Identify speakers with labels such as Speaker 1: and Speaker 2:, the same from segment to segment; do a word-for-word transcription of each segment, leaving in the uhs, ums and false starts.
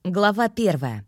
Speaker 1: Глава первая.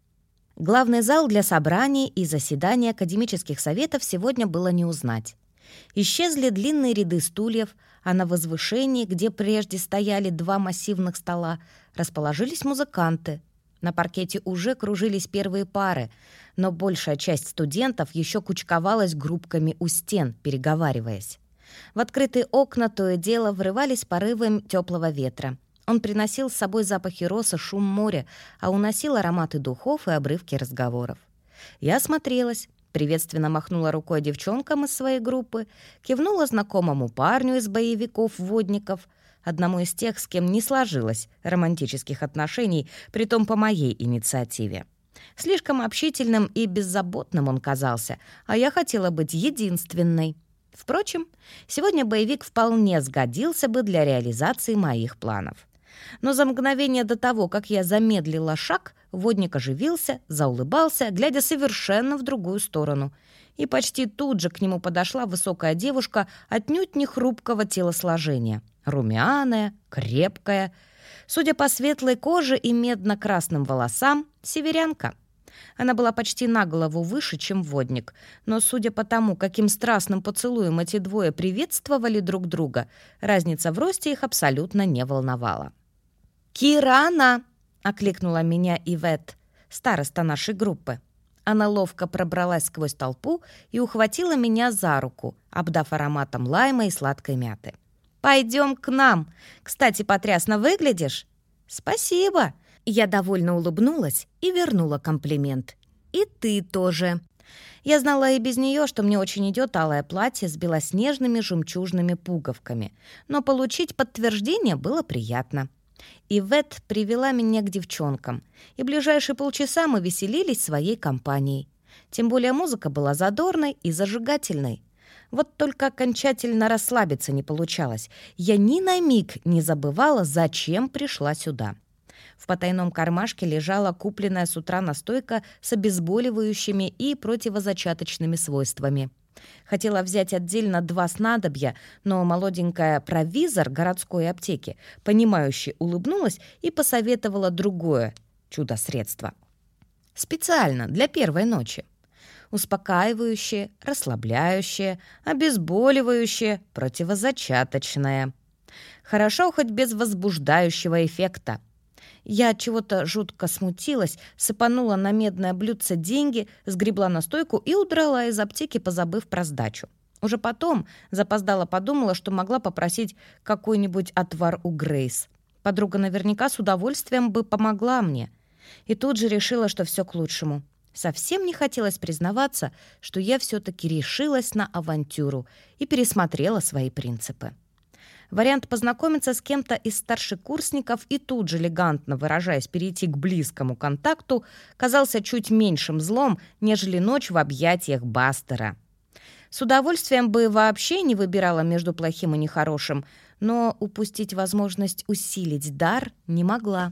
Speaker 1: Главный зал для собраний и заседаний академических советов сегодня было не узнать. Исчезли длинные ряды стульев, а на возвышении, где прежде стояли два массивных стола, расположились музыканты. На паркете уже кружились первые пары, но большая часть студентов еще кучковалась группками у стен, переговариваясь. В открытые окна то и дело врывались порывы теплого ветра. Он приносил с собой запахи роз и шум моря, а уносил ароматы духов и обрывки разговоров. Я осмотрелась, приветственно махнула рукой девчонкам из своей группы, кивнула знакомому парню из боевиков-водников, одному из тех, с кем не сложилось романтических отношений, притом по моей инициативе. Слишком общительным и беззаботным он казался, а я хотела быть единственной. Впрочем, сегодня боевик вполне сгодился бы для реализации моих планов. Но за мгновение до того, как я замедлила шаг, водник оживился, заулыбался, глядя совершенно в другую сторону. И почти тут же к нему подошла высокая девушка отнюдь не хрупкого телосложения. Румяная, крепкая. Судя по светлой коже и медно-красным волосам, северянка. Она была почти на голову выше, чем водник, но, судя по тому, каким страстным поцелуем эти двое приветствовали друг друга, разница в росте их абсолютно не волновала. «Кирана!» — окликнула меня Ивет, староста нашей группы. Она ловко пробралась сквозь толпу и ухватила меня за руку, обдав ароматом лайма и сладкой мяты. «Пойдем к нам. Кстати, потрясно выглядишь». «Спасибо!» Я довольно улыбнулась и вернула комплимент. «И ты тоже». Я знала и без нее, что мне очень идет алое платье с белоснежными жемчужными пуговками, но получить подтверждение было приятно. Ивет привела меня к девчонкам, и ближайшие полчаса мы веселились своей компанией. Тем более музыка была задорной и зажигательной. Вот только окончательно расслабиться не получалось. Я ни на миг не забывала, зачем пришла сюда. В потайном кармашке лежала купленная с утра настойка с обезболивающими и противозачаточными свойствами. Хотела взять отдельно два снадобья, но молоденькая провизор городской аптеки, понимающе улыбнулась и посоветовала другое чудо-средство. Специально для первой ночи. Успокаивающее, расслабляющее, обезболивающее, противозачаточное. Хорошо хоть без возбуждающего эффекта. Я от чего-то жутко смутилась, сыпанула на медное блюдце деньги, сгребла настойку и удрала из аптеки, позабыв про сдачу. Уже потом запоздала подумала, что могла попросить какой-нибудь отвар у Грейс. Подруга наверняка с удовольствием бы помогла мне. И тут же решила, что все к лучшему. Совсем не хотелось признаваться, что я все-таки решилась на авантюру и пересмотрела свои принципы. Вариант познакомиться с кем-то из старшекурсников и тут же, элегантно выражаясь, перейти к близкому контакту, казался чуть меньшим злом, нежели ночь в объятиях Бастера. С удовольствием бы вообще не выбирала между плохим и нехорошим, но упустить возможность усилить дар не могла.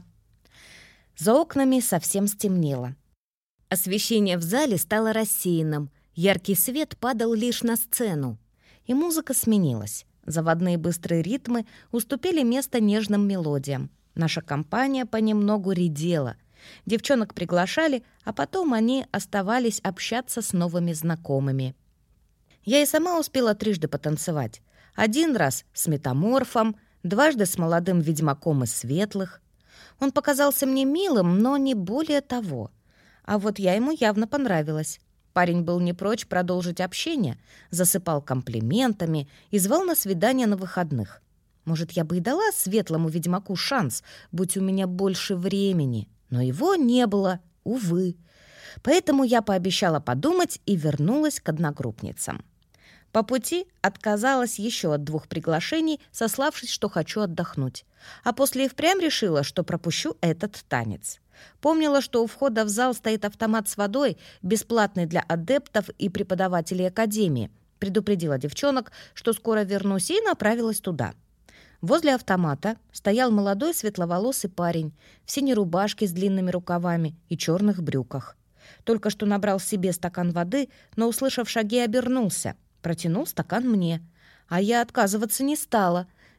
Speaker 1: За окнами совсем стемнело. Освещение в зале стало рассеянным, яркий свет падал лишь на сцену, и музыка сменилась. Заводные быстрые ритмы уступили место нежным мелодиям. Наша компания понемногу редела. Девчонок приглашали, а потом они оставались общаться с новыми знакомыми. Я и сама успела трижды потанцевать. Один раз с метаморфом, дважды с молодым ведьмаком из светлых. Он показался мне милым, но не более того. А вот я ему явно понравилась. Парень был не прочь продолжить общение, засыпал комплиментами и звал на свидание на выходных. Может, я бы и дала светлому ведьмаку шанс, будь у меня больше времени, но его не было, увы. Поэтому я пообещала подумать и вернулась к одногруппницам. По пути отказалась еще от двух приглашений, сославшись, что хочу отдохнуть. А после и впрямь решила, что пропущу этот танец. Помнила, что у входа в зал стоит автомат с водой, бесплатный для адептов и преподавателей академии. Предупредила девчонок, что скоро вернусь, и направилась туда. Возле автомата стоял молодой светловолосый парень в синей рубашке с длинными рукавами и черных брюках. Только что набрал себе стакан воды, но, услышав шаги, обернулся. Протянул стакан мне. А я отказываться не стала.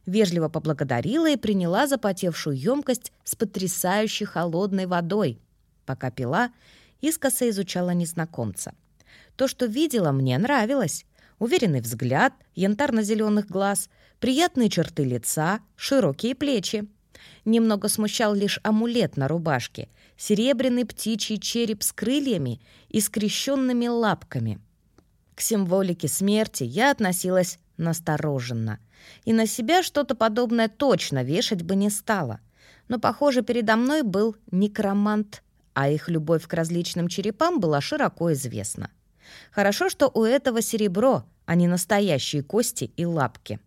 Speaker 1: вежливо поблагодарила и приняла запотевшую емкость с потрясающе холодной водой. Пока пила, искоса изучала незнакомца. То, что видела, мне нравилось. Уверенный взгляд, янтарно-зеленых глаз, приятные черты лица, широкие плечи. Немного смущал лишь амулет на рубашке, серебряный птичий череп с крыльями и скрещенными лапками. К символике смерти я относилась настороженно. И на себя что-то подобное точно вешать бы не стала. Но, похоже, передо мной был некромант, а их любовь к различным черепам была широко известна. Хорошо, что у этого серебро, а не настоящие кости и лапки.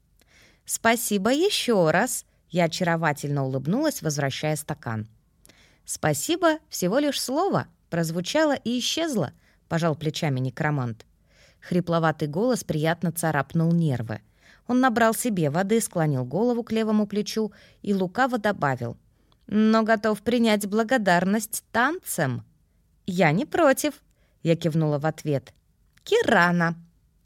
Speaker 1: «Спасибо еще раз!» Я очаровательно улыбнулась, возвращая стакан. «Спасибо, всего лишь слово!» прозвучало и исчезло, пожал плечами некромант. Хрипловатый голос приятно царапнул нервы. Он набрал себе воды, склонил голову к левому плечу и лукаво добавил: «Но готов принять благодарность танцем». «Я не против», — я кивнула в ответ. «Кирана».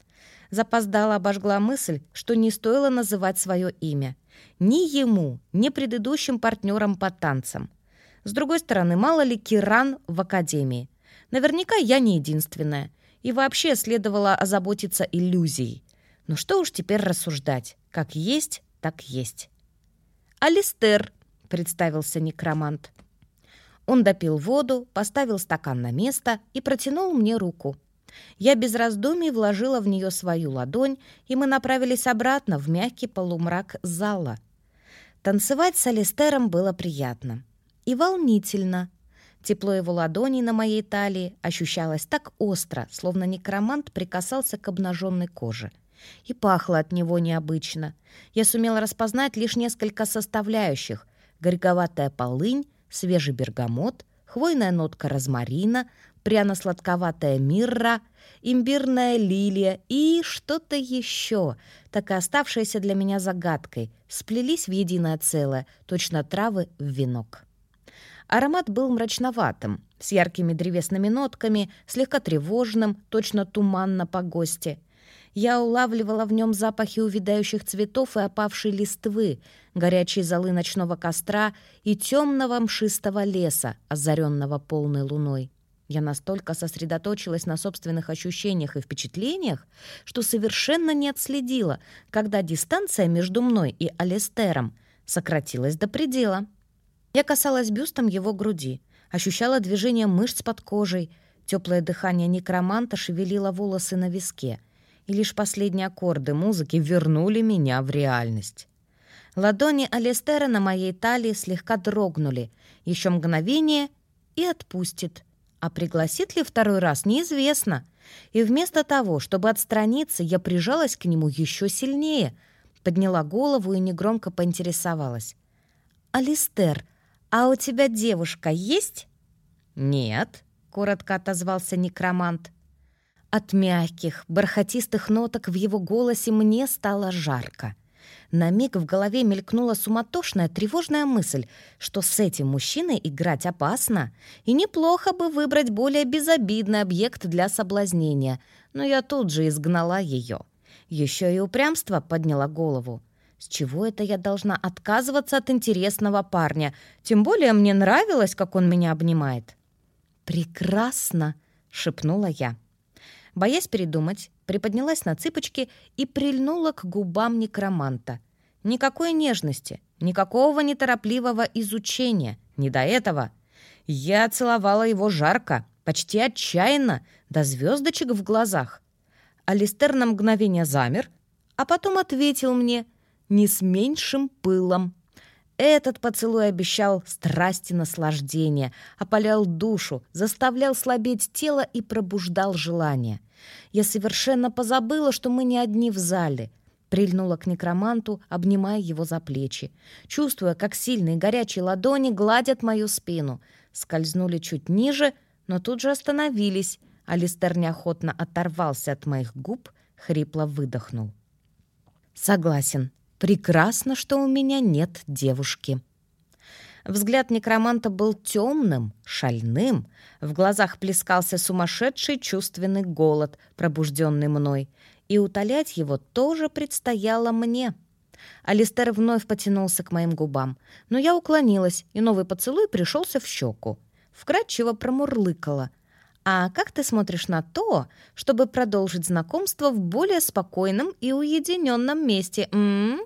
Speaker 1: Запоздала обожгла мысль, что не стоило называть свое имя. Ни ему, ни предыдущим партнерам по танцам. С другой стороны, мало ли Киран в академии. Наверняка я не единственная. И вообще следовало озаботиться иллюзией. Но что уж теперь рассуждать. Как есть, так есть. «Алистер», — представился некромант. Он допил воду, поставил стакан на место и протянул мне руку. Я без раздумий вложила в нее свою ладонь, и мы направились обратно в мягкий полумрак зала. Танцевать с Алистером было приятно. И волнительно. Тепло его ладоней на моей талии ощущалось так остро, словно некромант прикасался к обнаженной коже. И пахло от него необычно. Я сумела распознать лишь несколько составляющих: горьковатая полынь, свежий бергамот, хвойная нотка розмарина, пряно-сладковатая мирра, имбирная лилия и что-то еще, так и оставшееся для меня загадкой, сплелись в единое целое, точно травы в венок. Аромат был мрачноватым, с яркими древесными нотками, слегка тревожным, точно туман на погосте. Я улавливала в нем запахи увядающих цветов и опавшей листвы, горячей золы ночного костра и темного мшистого леса, озаренного полной луной. Я настолько сосредоточилась на собственных ощущениях и впечатлениях, что совершенно не отследила, когда дистанция между мной и Алистером сократилась до предела. Я касалась бюстом его груди, ощущала движение мышц под кожей, теплое дыхание некроманта шевелило волосы на виске, и лишь последние аккорды музыки вернули меня в реальность. Ладони Алистера на моей талии слегка дрогнули, еще мгновение и отпустит. А пригласит ли второй раз, неизвестно. И вместо того, чтобы отстраниться, я прижалась к нему еще сильнее, подняла голову и негромко поинтересовалась: «Алистер, а у тебя девушка есть?» «Нет», — коротко отозвался некромант. От мягких, бархатистых ноток в его голосе мне стало жарко. На миг в голове мелькнула суматошная, тревожная мысль, что с этим мужчиной играть опасно, и неплохо бы выбрать более безобидный объект для соблазнения, но я тут же изгнала ее. Еще и упрямство подняла голову. С чего это я должна отказываться от интересного парня? Тем более мне нравилось, как он меня обнимает. «Прекрасно!» — шепнула я. Боясь передумать, приподнялась на цыпочки и прильнула к губам некроманта. Никакой нежности, никакого неторопливого изучения, не до этого. Я целовала его жарко, почти отчаянно, до звездочек в глазах. Алистер на мгновение замер, а потом ответил мне не с меньшим пылом. Этот поцелуй обещал страсть и наслаждение, опалял душу, заставлял слабеть тело и пробуждал желание. Я совершенно позабыла, что мы не одни в зале. Прильнула к некроманту, обнимая его за плечи, чувствуя, как сильные горячие ладони гладят мою спину. Скользнули чуть ниже, но тут же остановились. Алистер неохотно оторвался от моих губ, хрипло выдохнул: «Согласен. Прекрасно, что у меня нет девушки». Взгляд некроманта был темным, шальным. В глазах плескался сумасшедший чувственный голод, пробужденный мной. И утолять его тоже предстояло мне. Алистер вновь потянулся к моим губам, но я уклонилась, и новый поцелуй пришелся в щеку. Вкратчиво промурлыкала. «А как ты смотришь на то, чтобы продолжить знакомство в более спокойном и уединенном месте, м-м?»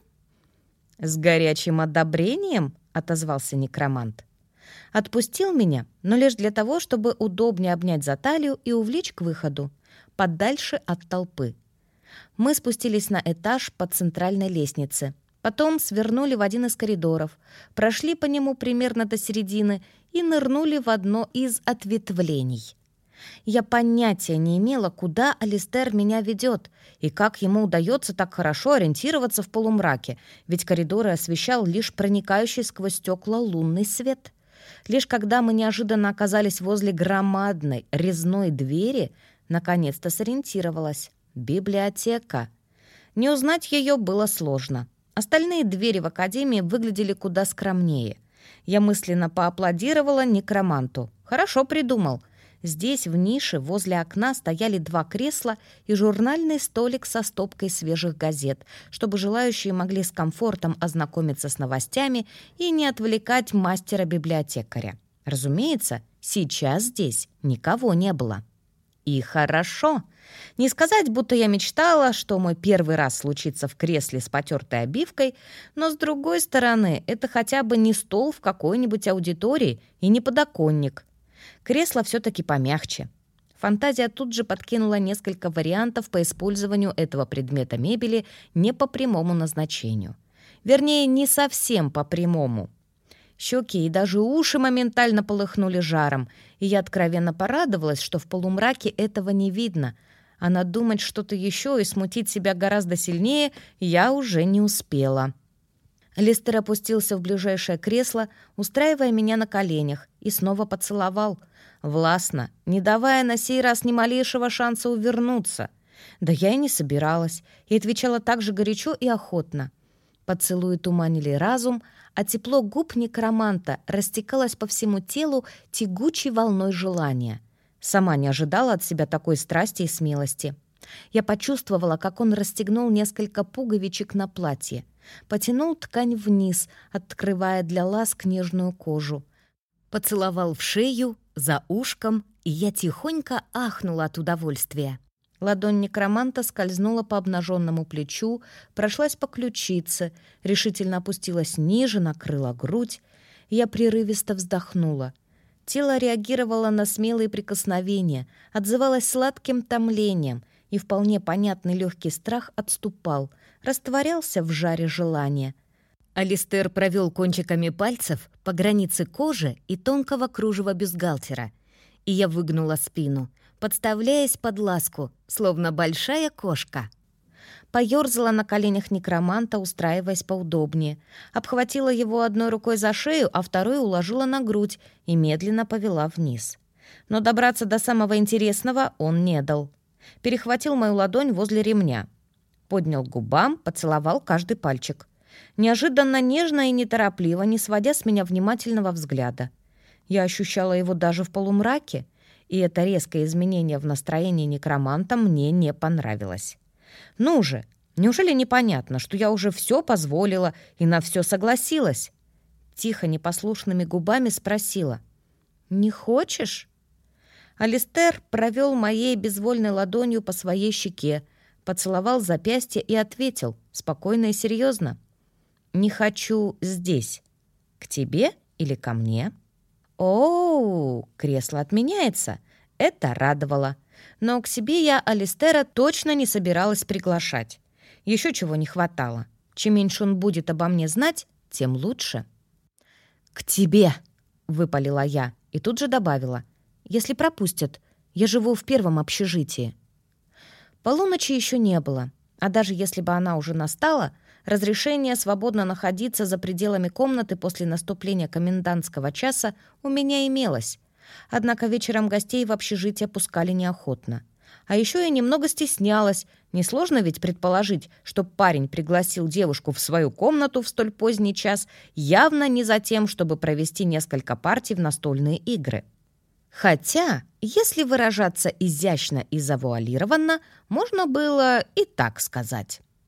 Speaker 1: «С горячим одобрением?» — отозвался некромант. Отпустил меня, но лишь для того, чтобы удобнее обнять за талию и увлечь к выходу, подальше от толпы. Мы спустились на этаж по центральной лестнице. Потом свернули в один из коридоров, прошли по нему примерно до середины и нырнули в одно из ответвлений. Я понятия не имела, куда Алистер меня ведет и как ему удается так хорошо ориентироваться в полумраке, ведь коридоры освещал лишь проникающий сквозь стекла лунный свет. Лишь когда мы неожиданно оказались возле громадной резной двери, наконец-то сориентировалась. Библиотека. Не узнать ее было сложно. Остальные двери в академии выглядели куда скромнее. Я мысленно поаплодировала некроманту. Хорошо придумал. Здесь, в нише, возле окна стояли два кресла и журнальный столик со стопкой свежих газет, чтобы желающие могли с комфортом ознакомиться с новостями и не отвлекать мастера-библиотекаря. Разумеется, сейчас здесь никого не было. И хорошо. Не сказать, будто я мечтала, что мой первый раз случится в кресле с потертой обивкой, но, с другой стороны, это хотя бы не стол в какой-нибудь аудитории и не подоконник. Кресло все-таки помягче. Фантазия тут же подкинула несколько вариантов по использованию этого предмета мебели не по прямому назначению. Вернее, не совсем по прямому. Щеки и даже уши моментально полыхнули жаром, и я откровенно порадовалась, что в полумраке этого не видно, а надумать что-то еще и смутить себя гораздо сильнее я уже не успела. Алистер опустился в ближайшее кресло, устраивая меня на коленях, и снова поцеловал, властно, не давая на сей раз ни малейшего шанса увернуться. Да я и не собиралась, и отвечала так же горячо и охотно. Поцелуи туманили разум, а тепло губ некроманта растекалось по всему телу тягучей волной желания. Сама не ожидала от себя такой страсти и смелости. Я почувствовала, как он расстегнул несколько пуговичек на платье, потянул ткань вниз, открывая для ласк нежную кожу. Поцеловал в шею, за ушком, и я тихонько ахнула от удовольствия. Ладонь некроманта скользнула по обнаженному плечу, прошлась по ключице, решительно опустилась ниже, накрыла грудь. Я прерывисто вздохнула. Тело реагировало на смелые прикосновения, отзывалось сладким томлением, и вполне понятный легкий страх отступал, растворялся в жаре желания. Алистер провел кончиками пальцев по границе кожи и тонкого кружева бюстгальтера, и я выгнула спину, подставляясь под ласку, словно большая кошка. Поёрзала на коленях некроманта, устраиваясь поудобнее, обхватила его одной рукой за шею, а второй уложила на грудь и медленно повела вниз. Но добраться до самого интересного он не дал. Перехватил мою ладонь возле ремня, поднял к губам, поцеловал каждый пальчик. Неожиданно нежно и неторопливо, не сводя с меня внимательного взгляда. Я ощущала его даже в полумраке, и это резкое изменение в настроении некроманта мне не понравилось. «Ну же, неужели непонятно, что я уже все позволила и на все согласилась?» Тихо, непослушными губами спросила. «Не хочешь?» Алистер провел моей безвольной ладонью по своей щеке, поцеловал запястье и ответил, спокойно и серьезно. «Не хочу здесь. К тебе или ко мне?» «Оу, кресло отменяется!» Это радовало. Но к себе я Алистера точно не собиралась приглашать. Еще чего не хватало. Чем меньше он будет обо мне знать, тем лучше. «К тебе!» — выпалила я и тут же добавила. «Если пропустят, я живу в первом общежитии». Полуночи еще не было, а даже если бы она уже настала, разрешение свободно находиться за пределами комнаты после наступления комендантского часа у меня имелось. Однако вечером гостей в общежитие пускали неохотно. А еще я немного стеснялась. Несложно ведь предположить, что парень пригласил девушку в свою комнату в столь поздний час явно не за тем, чтобы провести несколько партий в настольные игры. Хотя, если выражаться изящно и завуалированно, можно было и так сказать.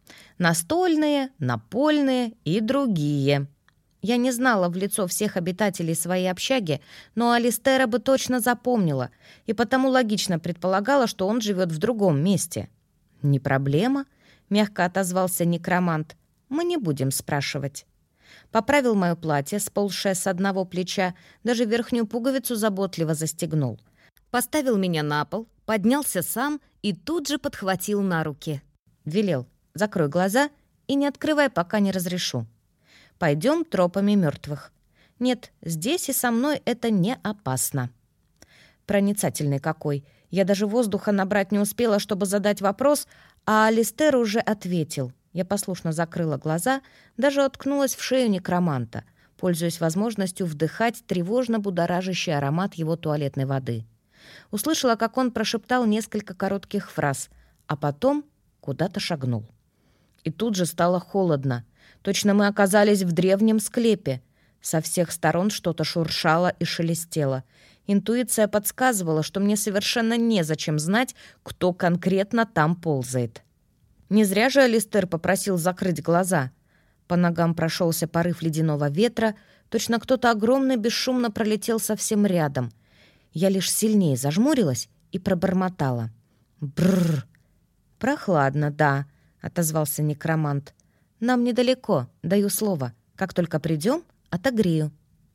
Speaker 1: Настольные, напольные и другие. Я не знала в лицо всех обитателей своей общаги, но Алистера бы точно запомнила, и потому логично предполагала, что он живет в другом месте. «Не проблема», — мягко отозвался некромант. «Мы не будем спрашивать». Поправил мое платье, сползшее с одного плеча, даже верхнюю пуговицу заботливо застегнул. Поставил меня на пол, поднялся сам и тут же подхватил на руки. Велел: «Закрой глаза и не открывай, пока не разрешу. Пойдем тропами мертвых. Нет, здесь и со мной это не опасно». Проницательный какой. Я даже воздуха набрать не успела, чтобы задать вопрос, а Алистер уже ответил. Я послушно закрыла глаза, даже уткнулась в шею некроманта, пользуясь возможностью вдыхать тревожно будоражащий аромат его туалетной воды. Услышала, как он прошептал несколько коротких фраз, а потом куда-то шагнул. И тут же стало холодно. Точно мы оказались в древнем склепе. Со всех сторон что-то шуршало и шелестело. Интуиция подсказывала, что мне совершенно незачем знать, кто конкретно там ползает. Не зря же Алистер попросил закрыть глаза. По ногам прошелся порыв ледяного ветра, точно кто-то огромный бесшумно пролетел совсем рядом. Я лишь сильнее зажмурилась и пробормотала. «Бррр!» «Прохладно, да», — отозвался некромант. «Нам недалеко, даю слово. Как только придем, отогрею».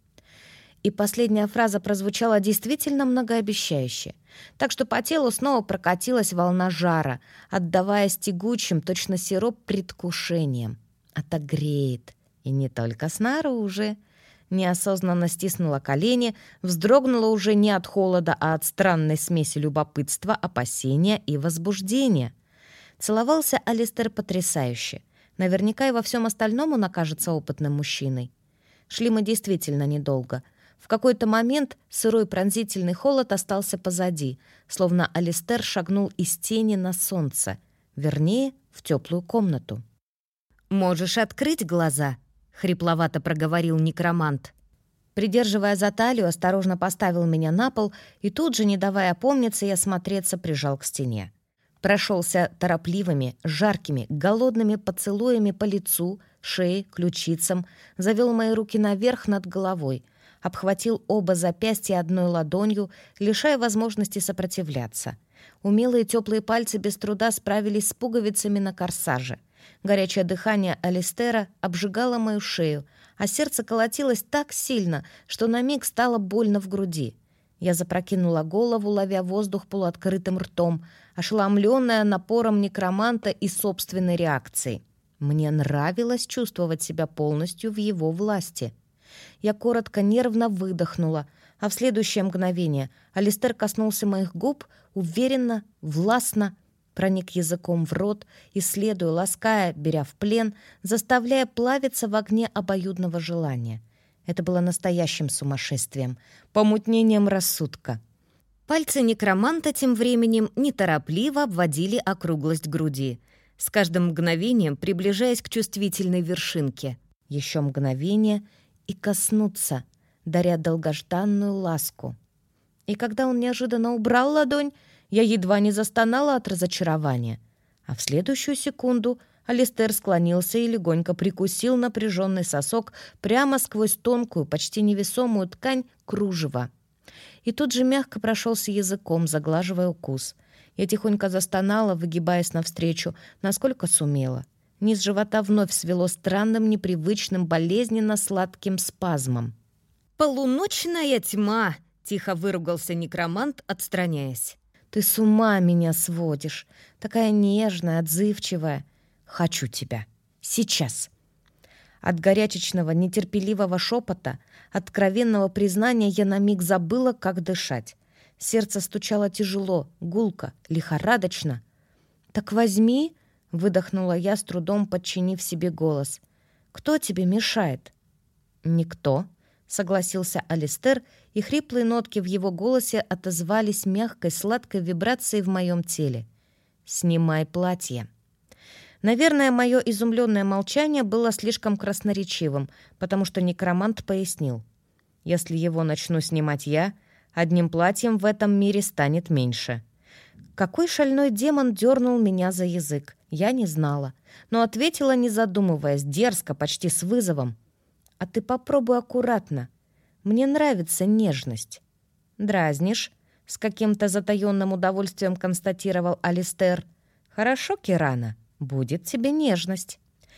Speaker 1: И последняя фраза прозвучала действительно многообещающе. Так что по телу снова прокатилась волна жара, отдаваясь тягучим, точно сироп, предвкушением. Отогреет. И не только снаружи. Неосознанно стиснула колени, вздрогнула уже не от холода, а от странной смеси любопытства, опасения и возбуждения. Целовался Алистер потрясающе. Наверняка и во всем остальном он окажется опытным мужчиной. Шли мы действительно недолго. В какой-то момент сырой пронзительный холод остался позади, словно Алистер шагнул из тени на солнце, вернее, в теплую комнату. «Можешь открыть глаза», — хрипловато проговорил некромант. Придерживая за талию, осторожно поставил меня на пол и тут же, не давая опомниться и осмотреться, прижал к стене. Прошелся торопливыми, жаркими, голодными поцелуями по лицу, шее, ключицам, завел мои руки наверх над головой, обхватил оба запястья одной ладонью, лишая возможности сопротивляться. Умелые теплые пальцы без труда справились с пуговицами на корсаже. Горячее дыхание Алистера обжигало мою шею, а сердце колотилось так сильно, что на миг стало больно в груди. Я запрокинула голову, ловя воздух полуоткрытым ртом, ошеломленная напором некроманта и собственной реакцией. Мне нравилось чувствовать себя полностью в его власти. Я коротко, нервно выдохнула, а в следующее мгновение Алистер коснулся моих губ, уверенно, властно, проник языком в рот, исследуя, лаская, беря в плен, заставляя плавиться в огне обоюдного желания. Это было настоящим сумасшествием, помутнением рассудка. Пальцы некроманта тем временем неторопливо обводили округлость груди, с каждым мгновением приближаясь к чувствительной вершинке. Еще мгновение — и коснуться, даря долгожданную ласку. И когда он неожиданно убрал ладонь, я едва не застонала от разочарования. А в следующую секунду Алистер склонился и легонько прикусил напряженный сосок прямо сквозь тонкую, почти невесомую ткань кружева. И тут же мягко прошелся языком, заглаживая укус. Я тихонько застонала, выгибаясь навстречу, насколько сумела. Низ живота вновь свело странным, непривычным, болезненно-сладким спазмом. «Полуночная тьма!» — тихо выругался некромант, отстраняясь. «Ты с ума меня сводишь! Такая нежная, отзывчивая! Хочу тебя! Сейчас!» От горячечного, нетерпеливого шепота, откровенного признания я на миг забыла, как дышать. Сердце стучало тяжело, гулко, лихорадочно. «Так возьми!» — выдохнула я, с трудом подчинив себе голос. «Кто тебе мешает?» «Никто», — согласился Алистер, и хриплые нотки в его голосе отозвались мягкой, сладкой вибрацией в моем теле. «Снимай платье». Наверное, мое изумленное молчание было слишком красноречивым, потому что некромант пояснил. «Если его начну снимать я, одним платьем в этом мире станет меньше. Какой шальной демон дернул меня за язык, я не знала, но ответила, не задумываясь, дерзко, почти с вызовом. «А ты попробуй аккуратно. Мне нравится нежность». «Дразнишь?» — с каким-то затаённым удовольствием констатировал Алистер. «Хорошо, Кирана, будет тебе нежность».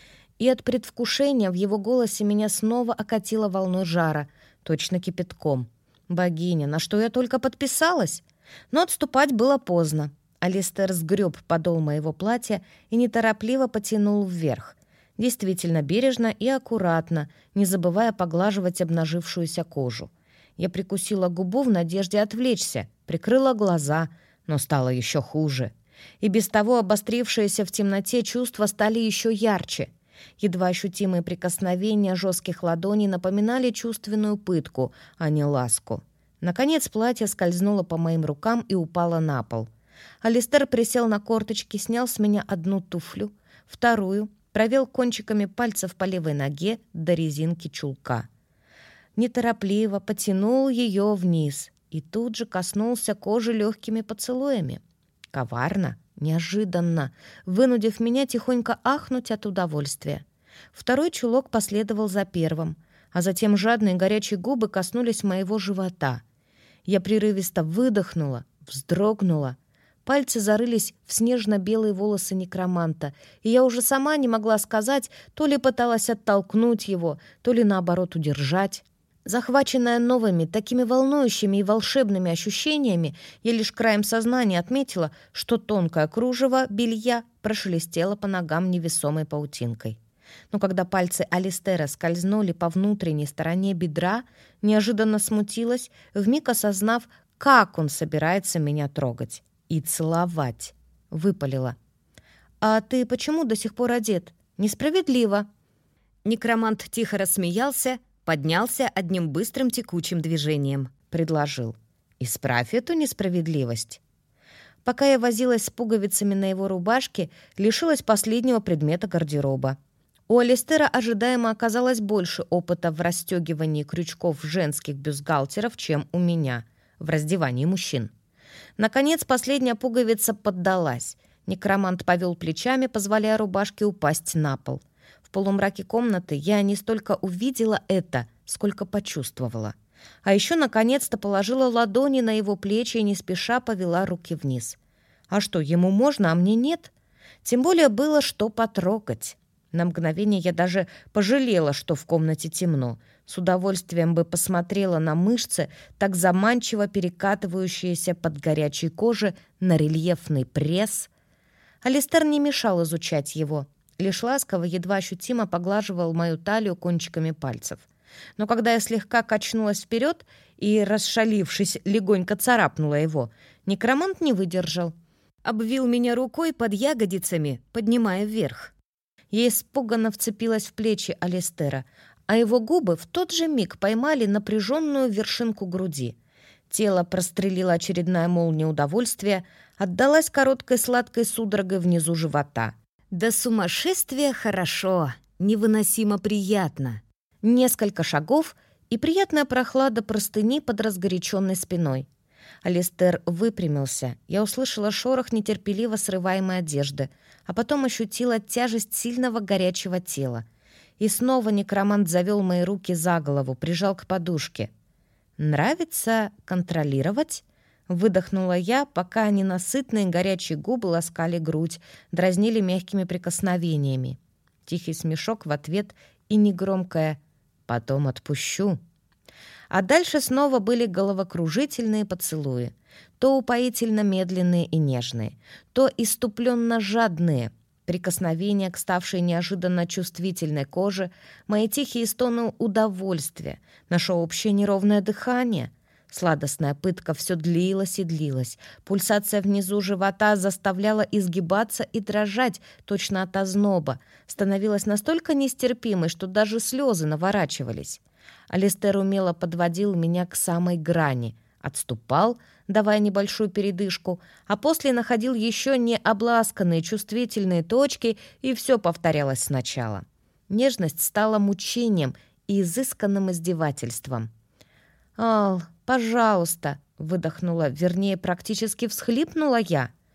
Speaker 1: И от предвкушения в его голосе меня снова окатило волной жара, точно кипятком. Богиня, на что я только подписалась? Но отступать было поздно. Алистер сгреб подол моего платья и неторопливо потянул вверх. Действительно бережно и аккуратно, не забывая поглаживать обнажившуюся кожу. Я прикусила губу в надежде отвлечься, прикрыла глаза, но стало еще хуже. И без того обострившиеся в темноте чувства стали еще ярче. Едва ощутимые прикосновения жестких ладоней напоминали чувственную пытку, а не ласку. Наконец платье скользнуло по моим рукам и упало на пол. Алистер присел на корточки, снял с меня одну туфлю, вторую, провел кончиками пальцев по левой ноге до резинки чулка. Неторопливо потянул ее вниз и тут же коснулся кожи легкими поцелуями. Коварно, неожиданно, вынудив меня тихонько ахнуть от удовольствия. Второй чулок последовал за первым, а затем жадные горячие губы коснулись моего живота. Я прерывисто выдохнула, вздрогнула. Пальцы зарылись в снежно-белые волосы некроманта, и я уже сама не могла сказать, то ли пыталась оттолкнуть его, то ли наоборот удержать. Захваченная новыми, такими волнующими и волшебными ощущениями, я лишь краем сознания отметила, что тонкое кружево белья прошелестело по ногам невесомой паутинкой. Но когда пальцы Алистера скользнули по внутренней стороне бедра, неожиданно смутилась, вмиг осознав, как он собирается меня трогать и целовать. Выпалила. «А ты почему до сих пор одет? Несправедливо!» Некромант тихо рассмеялся, поднялся одним быстрым текучим движением. Предложил. «Исправь эту несправедливость». Пока я возилась с пуговицами на его рубашке, лишилась последнего предмета гардероба. У Алистера ожидаемо оказалось больше опыта в расстегивании крючков женских бюстгальтеров, чем у меня в раздевании мужчин. Наконец, последняя пуговица поддалась. Некромант повел плечами, позволяя рубашке упасть на пол. В полумраке комнаты я не столько увидела это, сколько почувствовала. А еще, наконец-то, положила ладони на его плечи и не спеша повела руки вниз. А что, ему можно, а мне нет? Тем более было что потрогать. На мгновение я даже пожалела, что в комнате темно. С удовольствием бы посмотрела на мышцы, так заманчиво перекатывающиеся под горячей кожей, на рельефный пресс. Алистер не мешал изучать его. Лишь ласково, едва ощутимо поглаживал мою талию кончиками пальцев. Но когда я слегка качнулась вперед и, расшалившись, легонько царапнула его, некромант не выдержал. Обвил меня рукой под ягодицами, поднимая вверх. Я испуганно вцепилась в плечи Алистера, а его губы в тот же миг поймали напряженную вершинку груди. Тело прострелило очередная молния удовольствия, отдалась короткой сладкой судорогой внизу живота. До сумасшествия хорошо, невыносимо приятно. Несколько шагов, и приятная прохлада простыни под разгоряченной спиной. Алистер выпрямился. Я услышала шорох нетерпеливо срываемой одежды, а потом ощутила тяжесть сильного горячего тела. И снова некромант завел мои руки за голову, прижал к подушке. «Нравится контролировать?» — выдохнула я, пока ненасытные горячие губы ласкали грудь, дразнили мягкими прикосновениями. Тихий смешок в ответ и негромкое «потом отпущу». А дальше снова были головокружительные поцелуи. То упоительно медленные и нежные, то иступленно жадные. Прикосновения к ставшей неожиданно чувствительной коже, мои тихие стоны удовольствия, наше общее неровное дыхание. Сладостная пытка все длилась и длилась. Пульсация внизу живота заставляла изгибаться и дрожать точно от озноба. Становилась настолько нестерпимой, что даже слезы наворачивались. Алистер умело подводил меня к самой грани. Отступал, давая небольшую передышку, а после находил еще не обласканные чувствительные точки, и все повторялось сначала. Нежность стала мучением и изысканным издевательством. «Ал, пожалуйста!» — выдохнула, вернее, практически всхлипнула я.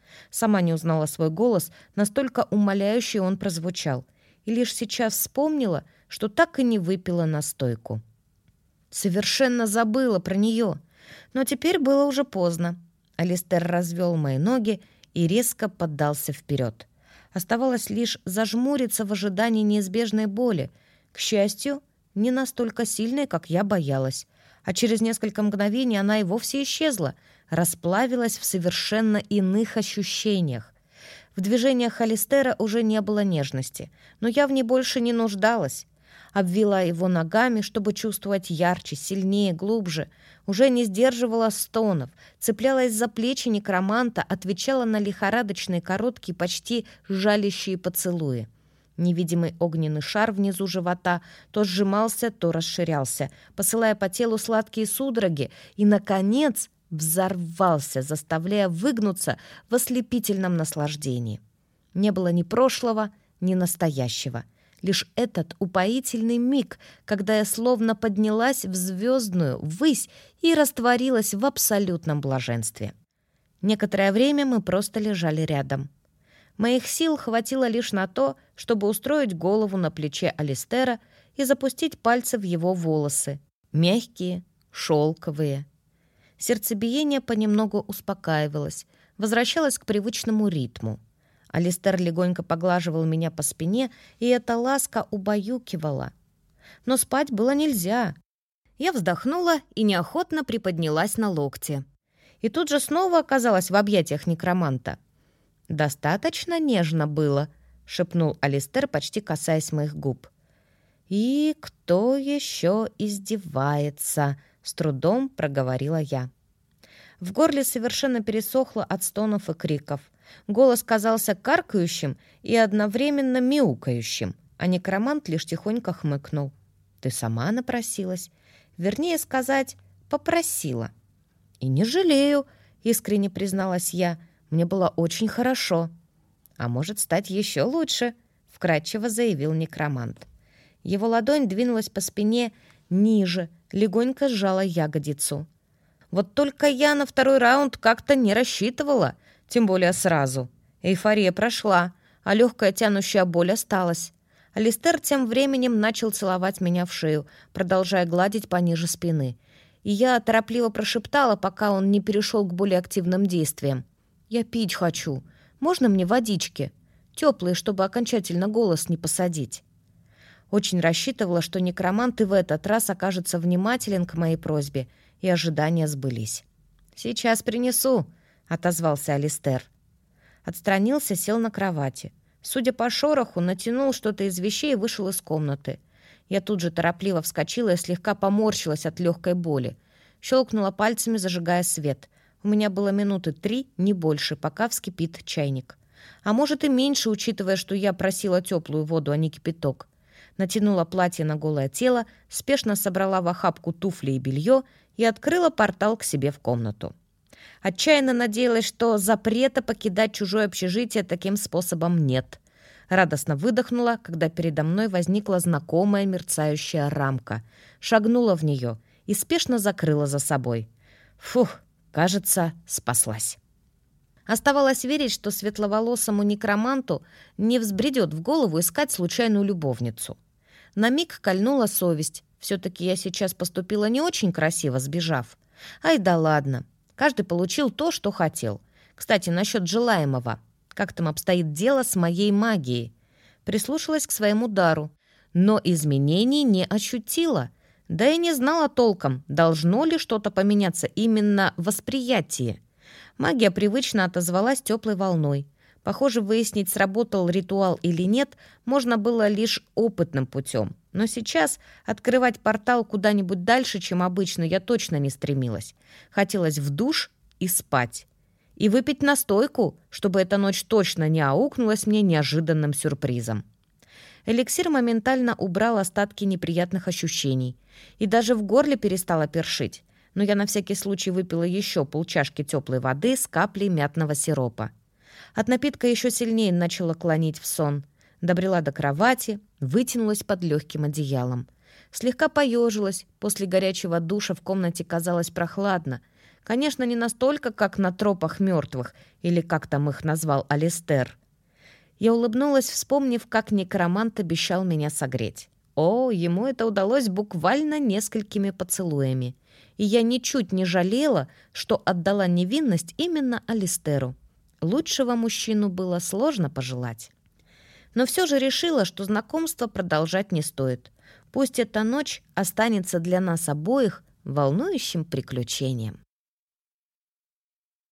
Speaker 1: Сама не узнала свой голос, настолько умоляющий он прозвучал, и лишь сейчас вспомнила, что так и не выпила настойку. Совершенно забыла про нее, но теперь было уже поздно. Алистер развел мои ноги и резко поддался вперед. Оставалось лишь зажмуриться в ожидании неизбежной боли. К счастью, не настолько сильной, как я боялась. А через несколько мгновений она и вовсе исчезла, расплавилась в совершенно иных ощущениях. В движениях Алистера уже не было нежности, но я в ней больше не нуждалась. Обвела его ногами, чтобы чувствовать ярче, сильнее, глубже. Уже не сдерживала стонов, цеплялась за плечи некроманта, отвечала на лихорадочные, короткие, почти жалящие поцелуи. Невидимый огненный шар внизу живота то сжимался, то расширялся, посылая по телу сладкие судороги, и, наконец, взорвался, заставляя выгнуться в ослепительном наслаждении. Не было ни прошлого, ни настоящего. Лишь этот упоительный миг, когда я словно поднялась в звездную ввысь и растворилась в абсолютном блаженстве. Некоторое время мы просто лежали рядом. Моих сил хватило лишь на то, чтобы устроить голову на плече Алистера и запустить пальцы в его волосы. Мягкие, шелковые. Сердцебиение понемногу успокаивалось, возвращалось к привычному ритму. Алистер легонько поглаживал меня по спине, и эта ласка убаюкивала. Но спать было нельзя. Я вздохнула и неохотно приподнялась на локте. И тут же снова оказалась в объятиях некроманта. «Достаточно нежно было», — шепнул Алистер, почти касаясь моих губ. «И кто еще издевается?» — с трудом проговорила я. В горле совершенно пересохло от стонов и криков. Голос казался каркающим и одновременно мяукающим, а некромант лишь тихонько хмыкнул. «Ты сама напросилась. Вернее сказать, попросила». «И не жалею», — искренне призналась я. «Мне было очень хорошо». «А может стать еще лучше», — вкратчиво заявил некромант. Его ладонь двинулась по спине ниже, легонько сжала ягодицу. Вот только я на второй раунд как-то не рассчитывала, тем более сразу. Эйфория прошла, а легкая тянущая боль осталась. Алистер тем временем начал целовать меня в шею, продолжая гладить пониже спины. И я торопливо прошептала, пока он не перешел к более активным действиям. «Я пить хочу. Можно мне водички? Теплые, чтобы окончательно голос не посадить». Очень рассчитывала, что некромант и в этот раз окажется внимателен к моей просьбе, и ожидания сбылись. «Сейчас принесу», — отозвался Алистер. Отстранился, сел на кровати. Судя по шороху, натянул что-то из вещей и вышел из комнаты. Я тут же торопливо вскочила и слегка поморщилась от легкой боли. Щелкнула пальцами, зажигая свет. У меня было минуты три, не больше, пока вскипит чайник. А может и меньше, учитывая, что я просила теплую воду, а не кипяток. Натянула платье на голое тело, спешно собрала в охапку туфли и белье и открыла портал к себе в комнату. Отчаянно надеялась, что запрета покидать чужое общежитие таким способом нет. Радостно выдохнула, когда передо мной возникла знакомая мерцающая рамка. Шагнула в нее и спешно закрыла за собой. Фух, кажется, спаслась. Оставалось верить, что светловолосому некроманту не взбредет в голову искать случайную любовницу. На миг кольнула совесть. Все-таки я сейчас поступила не очень красиво, сбежав. Ай да ладно. Каждый получил то, что хотел. Кстати, насчет желаемого. Как там обстоит дело с моей магией? Прислушалась к своему дару, но изменений не ощутила. Да и не знала толком, должно ли что-то поменяться именно в восприятии. Магия привычно отозвалась теплой волной. Похоже, выяснить, сработал ритуал или нет, можно было лишь опытным путем. Но сейчас открывать портал куда-нибудь дальше, чем обычно, я точно не стремилась. Хотелось в душ и спать. И выпить настойку, чтобы эта ночь точно не аукнулась мне неожиданным сюрпризом. Эликсир моментально убрал остатки неприятных ощущений. И даже в горле перестало першить. Но я на всякий случай выпила еще полчашки теплой воды с каплей мятного сиропа. От напитка еще сильнее начала клонить в сон. Добрела до кровати, вытянулась под легким одеялом. Слегка поежилась, после горячего душа в комнате казалось прохладно. Конечно, не настолько, как на тропах мертвых, или как там их назвал Алистер. Я улыбнулась, вспомнив, как некромант обещал меня согреть. О, ему это удалось буквально несколькими поцелуями. И я ничуть не жалела, что отдала невинность именно Алистеру. Лучшего мужчину было сложно пожелать. Но все же решила, что знакомство продолжать не стоит. Пусть эта ночь останется для нас обоих волнующим приключением.